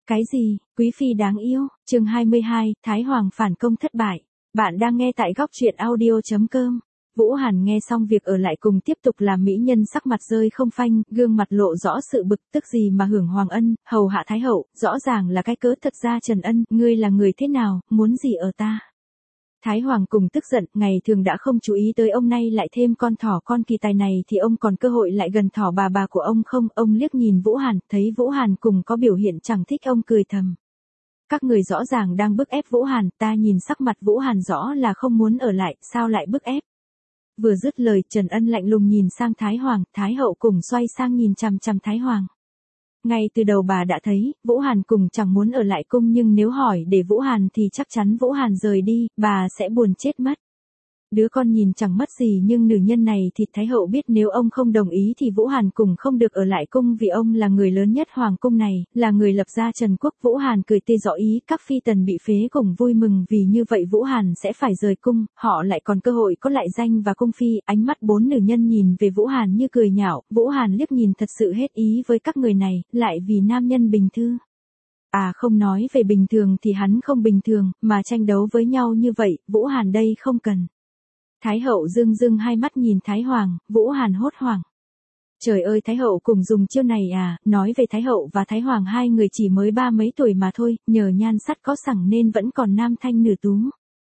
Cái gì, quý phi đáng yêu, chương 22, Thái Hoàng phản công thất bại. Bạn đang nghe tại góc truyện audio.com. Vũ Hàn nghe xong việc ở lại cùng tiếp tục làm mỹ nhân sắc mặt rơi không phanh, gương mặt lộ rõ sự bực tức gì mà hưởng hoàng ân, hầu hạ thái hậu, rõ ràng là cái cớ thật ra Trần Ân, ngươi là người thế nào, muốn gì ở ta? Thái Hoàng cùng tức giận, ngày thường đã không chú ý tới ông nay lại thêm con thỏ con kỳ tài này thì ông còn cơ hội lại gần thỏ bà của ông không, ông liếc nhìn Vũ Hàn, thấy Vũ Hàn cùng có biểu hiện chẳng thích ông cười thầm. Các người rõ ràng đang bức ép Vũ Hàn, ta nhìn sắc mặt Vũ Hàn rõ là không muốn ở lại, sao lại bức ép? Vừa dứt lời, Trần Ân lạnh lùng nhìn sang Thái Hoàng, Thái hậu cùng xoay sang nhìn chằm chằm Thái Hoàng. Ngay từ đầu bà đã thấy, Vũ Hàn cùng chẳng muốn ở lại cung nhưng nếu hỏi để Vũ Hàn thì chắc chắn Vũ Hàn rời đi, bà sẽ buồn chết mất. Đứa con nhìn chẳng mất gì nhưng nữ nhân này thì Thái hậu biết nếu ông không đồng ý thì Vũ Hàn cùng không được ở lại cung vì ông là người lớn nhất hoàng cung này, là người lập ra Trần Quốc. Vũ Hàn cười tê rõ ý, các phi tần bị phế cùng vui mừng vì như vậy Vũ Hàn sẽ phải rời cung, họ lại còn cơ hội có lại danh và cung phi. Ánh mắt bốn nữ nhân nhìn về Vũ Hàn như cười nhạo, Vũ Hàn liếc nhìn thật sự hết ý với các người này, lại vì nam nhân bình thư. À không nói về bình thường thì hắn không bình thường, mà tranh đấu với nhau như vậy, Vũ Hàn đây không cần. Thái hậu dưng hai mắt nhìn Thái Hoàng, Vũ Hàn hốt hoảng. Trời ơi, Thái hậu cùng dùng chiêu này à? Nói về Thái hậu và Thái Hoàng hai người chỉ mới 30 mấy tuổi mà thôi, nhờ nhan sắc có sẵn nên vẫn còn nam thanh nữ tú.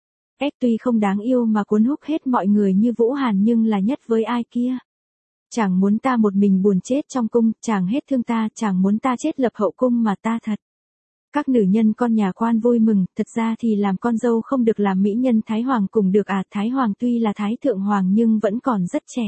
Tuy không đáng yêu mà cuốn hút hết mọi người như Vũ Hàn nhưng là nhất với ai kia. Chàng muốn ta một mình buồn chết trong cung, chàng hết thương ta, chàng muốn ta chết lập hậu cung mà ta thật. Các nữ nhân con nhà quan vui mừng, thật ra thì làm con dâu không được làm mỹ nhân Thái Hoàng cùng được à? Thái Hoàng tuy là Thái Thượng Hoàng nhưng vẫn còn rất trẻ.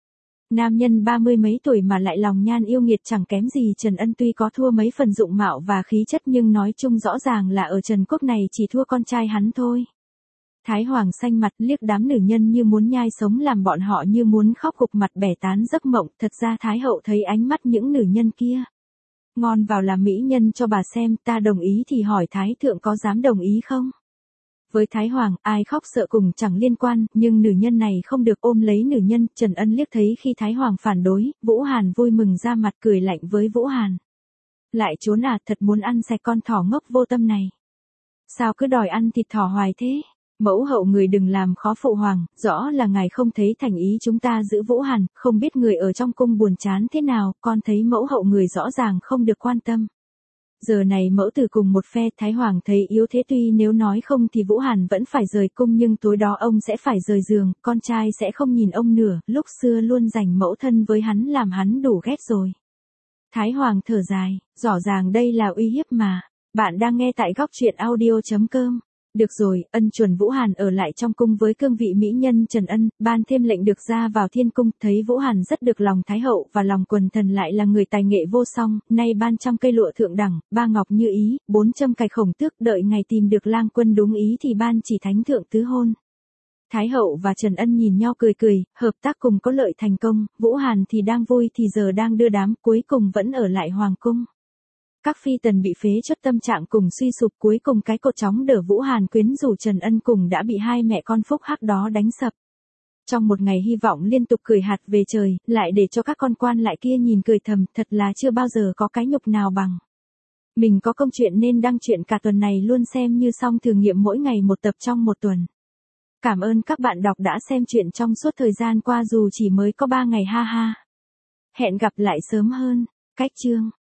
Nam nhân 30 mấy tuổi mà lại lòng nhan yêu nghiệt chẳng kém gì Trần Ân, tuy có thua mấy phần dụng mạo và khí chất nhưng nói chung rõ ràng là ở Trần Quốc này chỉ thua con trai hắn thôi. Thái Hoàng xanh mặt liếc đám nữ nhân như muốn nhai sống làm bọn họ như muốn khóc gục mặt bẻ tán giấc mộng, thật ra Thái hậu thấy ánh mắt những nữ nhân kia. Ngon vào làm mỹ nhân cho bà xem, ta đồng ý thì hỏi Thái Thượng có dám đồng ý không? Với Thái Hoàng, ai khóc sợ cùng chẳng liên quan, nhưng nữ nhân này không được ôm lấy nữ nhân. Trần Ân liếc thấy khi Thái Hoàng phản đối, Vũ Hàn vui mừng ra mặt cười lạnh với Vũ Hàn. Lại trốn à, thật muốn ăn sạch con thỏ ngốc vô tâm này. Sao cứ đòi ăn thịt thỏ hoài thế? Mẫu hậu người đừng làm khó phụ hoàng, rõ là ngài không thấy thành ý chúng ta giữ Vũ Hàn, không biết người ở trong cung buồn chán thế nào, con thấy mẫu hậu người rõ ràng không được quan tâm. Giờ này mẫu tử cùng một phe, Thái Hoàng thấy yếu thế tuy nếu nói không thì Vũ Hàn vẫn phải rời cung nhưng tối đó ông sẽ phải rời giường, con trai sẽ không nhìn ông nữa, lúc xưa luôn giành mẫu thân với hắn làm hắn đủ ghét rồi. Thái Hoàng thở dài, rõ ràng đây là uy hiếp mà. Bạn đang nghe tại góc truyện audio.com. Được rồi, ân chuẩn Vũ Hàn ở lại trong cung với cương vị mỹ nhân Trần Ân, ban thêm lệnh được ra vào thiên cung, thấy Vũ Hàn rất được lòng Thái hậu và lòng quần thần lại là người tài nghệ vô song, nay ban 100 cây lụa thượng đẳng, 3 ngọc như ý, 400 cài khổng tước, đợi ngày tìm được lang quân đúng ý thì ban chỉ thánh thượng tứ hôn. Thái hậu và Trần Ân nhìn nhau cười, hợp tác cùng có lợi thành công, Vũ Hàn thì đang vui thì giờ đang đưa đám, cuối cùng vẫn ở lại hoàng cung. Các phi tần bị phế chốt tâm trạng cùng suy sụp, cuối cùng cái cột chóng đỡ Vũ Hàn quyến rũ Trần Ân cùng đã bị hai mẹ con phúc hắc đó đánh sập. Trong một ngày hy vọng liên tục cười hạt về trời, lại để cho các con quan lại kia nhìn cười thầm, thật là chưa bao giờ có cái nhục nào bằng. Mình có công chuyện nên đăng chuyện cả tuần này luôn xem như xong thử nghiệm mỗi ngày một tập trong một tuần. Cảm ơn các bạn đọc đã xem chuyện trong suốt thời gian qua dù chỉ mới có 3 ngày ha ha. Hẹn gặp lại sớm hơn. Cách chương